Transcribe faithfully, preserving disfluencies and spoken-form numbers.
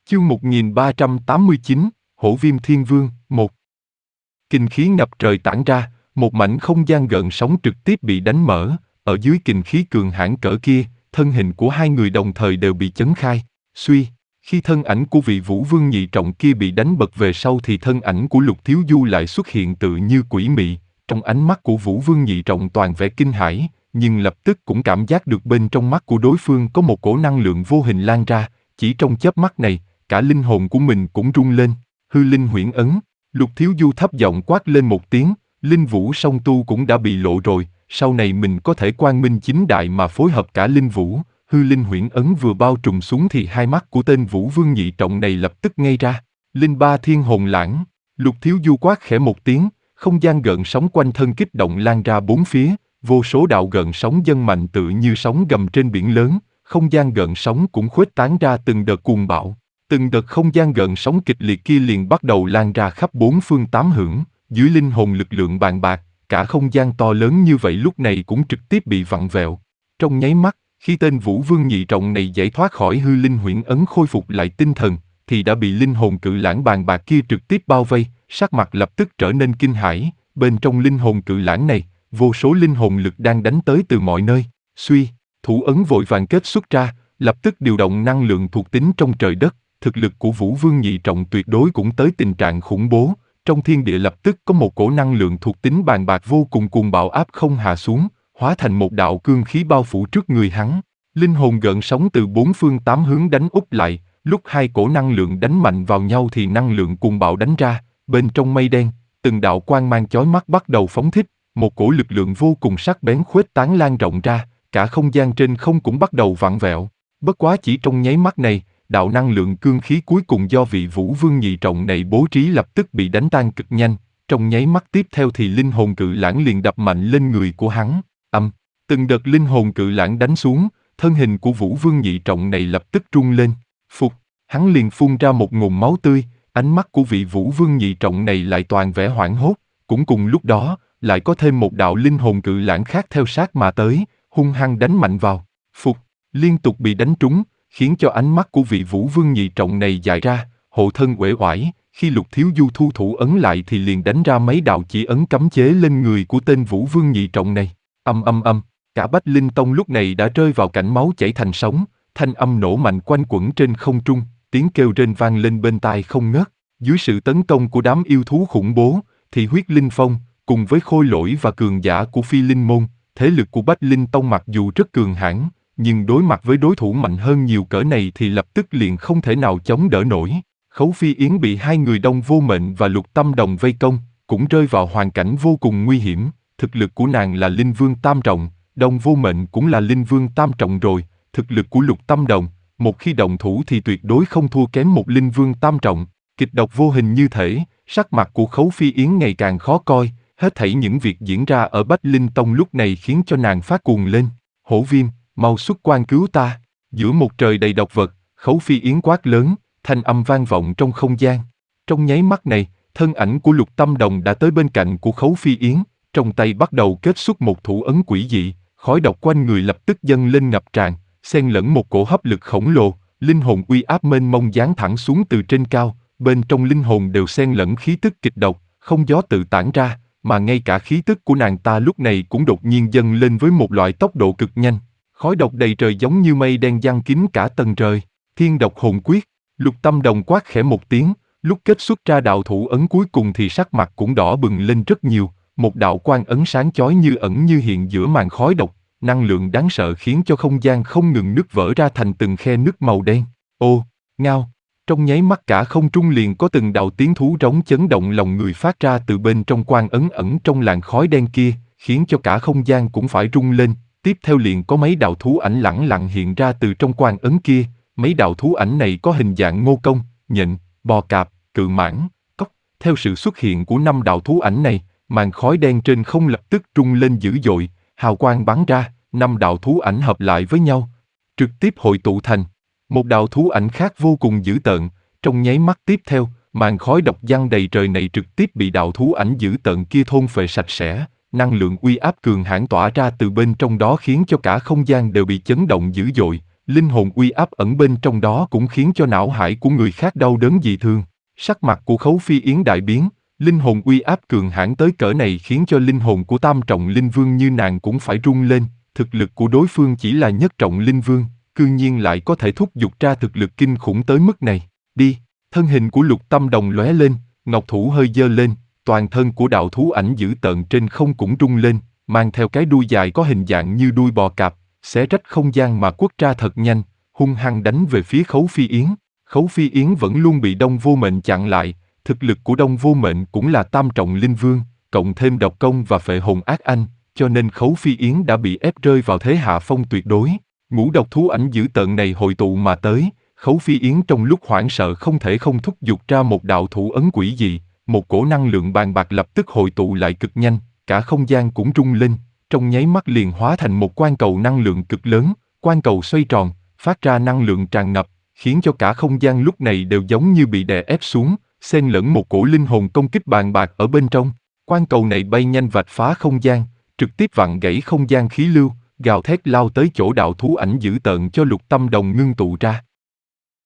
Chương một nghìn ba trăm tám mươi chín, Hổ Viêm Thiên Vương, một. Kình khí ngập trời tản ra, một mảnh không gian gợn sóng trực tiếp bị đánh mở, ở dưới kình khí cường hãn cỡ kia, thân hình của hai người đồng thời đều bị chấn khai. Suy, khi thân ảnh của vị Vũ Vương nhị trọng kia bị đánh bật về sau thì thân ảnh của Lục Thiếu Du lại xuất hiện tự như quỷ mị, trong ánh mắt của Vũ Vương nhị trọng toàn vẻ kinh hãi, nhưng lập tức cũng cảm giác được bên trong mắt của đối phương có một cổ năng lượng vô hình lan ra, chỉ trong chớp mắt này, cả linh hồn của mình cũng rung lên. Hư linh huyễn ấn. Lục Thiếu Du thấp giọng quát lên một tiếng, linh vũ song tu cũng đã bị lộ rồi, sau này mình có thể quang minh chính đại mà phối hợp cả linh vũ. Hư linh huyễn ấn vừa bao trùm xuống thì hai mắt của tên Vũ Vương nhị trọng này lập tức ngây ra. Linh ba thiên hồn lãng. Lục Thiếu Du quát khẽ một tiếng, không gian gợn sóng quanh thân kích động lan ra bốn phía, vô số đạo gợn sóng dâng mạnh tự như sóng gầm trên biển lớn, không gian gợn sóng cũng khuếch tán ra từng đợt cuồng bạo. Từng đợt không gian gợn sóng kịch liệt kia liền bắt đầu lan ra khắp bốn phương tám hướng, dưới linh hồn lực lượng bàn bạc, cả không gian to lớn như vậy lúc này cũng trực tiếp bị vặn vẹo. Trong nháy mắt, khi tên Vũ Vương nhị trọng này giải thoát khỏi hư linh huyễn ấn khôi phục lại tinh thần, thì đã bị linh hồn cự lãng bàn bạc kia trực tiếp bao vây, sắc mặt lập tức trở nên kinh hãi. Bên trong linh hồn cự lãng này, vô số linh hồn lực đang đánh tới từ mọi nơi. Suy, thủ ấn vội vàng kết xuất ra, lập tức điều động năng lượng thuộc tính trong trời đất. Thực lực của Vũ Vương nhị trọng tuyệt đối cũng tới tình trạng khủng bố, trong thiên địa lập tức có một cổ năng lượng thuộc tính bàn bạc vô cùng cuồng bạo áp không hạ xuống, hóa thành một đạo cương khí bao phủ trước người hắn. Linh hồn gợn sóng từ bốn phương tám hướng đánh úp lại, lúc hai cổ năng lượng đánh mạnh vào nhau thì năng lượng cuồng bạo đánh ra, bên trong mây đen, từng đạo quang mang chói mắt bắt đầu phóng thích, một cổ lực lượng vô cùng sắc bén khuếch tán lan rộng ra, cả không gian trên không cũng bắt đầu vặn vẹo. Bất quá chỉ trong nháy mắt này, đạo năng lượng cương khí cuối cùng do vị Vũ Vương nhị trọng này bố trí lập tức bị đánh tan cực nhanh, trong nháy mắt tiếp theo thì linh hồn cự lãng liền đập mạnh lên người của hắn. Âm, từng đợt linh hồn cự lãng đánh xuống, thân hình của Vũ Vương nhị trọng này lập tức rung lên, phục, hắn liền phun ra một ngụm máu tươi, ánh mắt của vị Vũ Vương nhị trọng này lại toàn vẻ hoảng hốt, cũng cùng lúc đó, lại có thêm một đạo linh hồn cự lãng khác theo sát mà tới, hung hăng đánh mạnh vào, phục, liên tục bị đánh trúng, khiến cho ánh mắt của vị Vũ Vương nhị trọng này dại ra, hộ thân uể oải. Khi Lục Thiếu Du thu thủ ấn lại thì liền đánh ra mấy đạo chỉ ấn cấm chế lên người của tên Vũ Vương nhị trọng này. Âm âm âm, cả Bách Linh Tông lúc này đã rơi vào cảnh máu chảy thành sóng, thanh âm nổ mạnh quanh quẩn trên không trung, tiếng kêu rên vang lên bên tai không ngớt. Dưới sự tấn công của đám yêu thú khủng bố, thì Huyết Linh Phong cùng với khôi lỗi và cường giả của Phi Linh Môn, thế lực của Bách Linh Tông mặc dù rất cường hãn, nhưng đối mặt với đối thủ mạnh hơn nhiều cỡ này thì lập tức liền không thể nào chống đỡ nổi. Khấu Phi Yến bị hai người Đông Vô Mệnh và Lục Tâm Đồng vây công, cũng rơi vào hoàn cảnh vô cùng nguy hiểm. Thực lực của nàng là Linh Vương Tam Trọng, Đông Vô Mệnh cũng là Linh Vương Tam Trọng rồi. Thực lực của Lục Tâm Đồng, một khi đồng thủ thì tuyệt đối không thua kém một Linh Vương Tam Trọng. Kịch độc vô hình như thể, sắc mặt của Khấu Phi Yến ngày càng khó coi. Hết thảy những việc diễn ra ở Bách Linh Tông lúc này khiến cho nàng phát cuồng lên. Hổ Viêm, mau xuất quan cứu ta. Giữa một trời đầy độc vật, Khấu Phi Yến quát lớn, thanh âm vang vọng trong không gian. Trong nháy mắt này, thân ảnh của Lục Tâm Đồng đã tới bên cạnh của Khấu Phi Yến, trong tay bắt đầu kết xuất một thủ ấn quỷ dị, khói độc quanh người lập tức dâng lên ngập tràn, xen lẫn một cổ hấp lực khổng lồ, linh hồn uy áp mênh mông giáng thẳng xuống từ trên cao, bên trong linh hồn đều xen lẫn khí tức kịch độc, không gió tự tản ra, mà ngay cả khí tức của nàng ta lúc này cũng đột nhiên dâng lên với một loại tốc độ cực nhanh. Khói độc đầy trời giống như mây đen giăng kín cả tầng trời. Thiên độc hồn quyết. Lục Tâm Đồng quát khẽ một tiếng, lúc kết xuất ra đạo thủ ấn cuối cùng thì sắc mặt cũng đỏ bừng lên rất nhiều. Một đạo quang ấn sáng chói như ẩn như hiện giữa màn khói độc, năng lượng đáng sợ khiến cho không gian không ngừng nứt vỡ ra thành từng khe nứt màu đen. Ô, ngao. Trong nháy mắt cả không trung liền có từng đạo tiếng thú rống chấn động lòng người phát ra từ bên trong quang ấn ẩn trong làn khói đen kia, khiến cho cả không gian cũng phải rung lên. Tiếp theo liền có mấy đạo thú ảnh lẳng lặng hiện ra từ trong quang ấn kia, mấy đạo thú ảnh này có hình dạng ngô công, nhện, bò cạp, cự mãng, cóc. Theo sự xuất hiện của năm đạo thú ảnh này, màn khói đen trên không lập tức rung lên dữ dội, hào quang bắn ra, năm đạo thú ảnh hợp lại với nhau, trực tiếp hội tụ thành một đạo thú ảnh khác vô cùng dữ tợn. Trong nháy mắt tiếp theo, màn khói độc giăng đầy trời này trực tiếp bị đạo thú ảnh dữ tợn kia thôn phệ sạch sẽ. Năng lượng uy áp cường hãn tỏa ra từ bên trong đó khiến cho cả không gian đều bị chấn động dữ dội, linh hồn uy áp ẩn bên trong đó cũng khiến cho não hải của người khác đau đớn dị thường. Sắc mặt của Khấu Phi Yến đại biến, linh hồn uy áp cường hãn tới cỡ này khiến cho linh hồn của tam trọng linh vương như nàng cũng phải rung lên, thực lực của đối phương chỉ là nhất trọng linh vương, cư nhiên lại có thể thúc giục ra thực lực kinh khủng tới mức này. Đi, thân hình của Lục Tâm Đồng lóe lên, ngọc thủ hơi giơ lên, toàn thân của đạo thú ảnh dữ tợn trên không cũng rung lên, mang theo cái đuôi dài có hình dạng như đuôi bò cạp, xé rách không gian mà quất ra thật nhanh, hung hăng đánh về phía Khấu Phi Yến. Khấu Phi Yến vẫn luôn bị Đông Vô Mệnh chặn lại, thực lực của Đông Vô Mệnh cũng là tam trọng linh vương, cộng thêm độc công và phệ hồn ác anh, cho nên Khấu Phi Yến đã bị ép rơi vào thế hạ phong tuyệt đối. Ngũ độc thú ảnh dữ tợn này hội tụ mà tới, Khấu Phi Yến trong lúc hoảng sợ không thể không thúc giục ra một đạo thủ ấn quỷ dị, một cổ năng lượng bàn bạc lập tức hội tụ lại cực nhanh, cả không gian cũng rung lên, trong nháy mắt liền hóa thành một quan cầu năng lượng cực lớn, quan cầu xoay tròn, phát ra năng lượng tràn ngập, khiến cho cả không gian lúc này đều giống như bị đè ép xuống, xen lẫn một cổ linh hồn công kích bàn bạc ở bên trong. Quan cầu này bay nhanh vạch phá không gian, trực tiếp vặn gãy không gian khí lưu, gào thét lao tới chỗ đạo thú ảnh dữ tợn cho Lục Tâm Đồng ngưng tụ ra.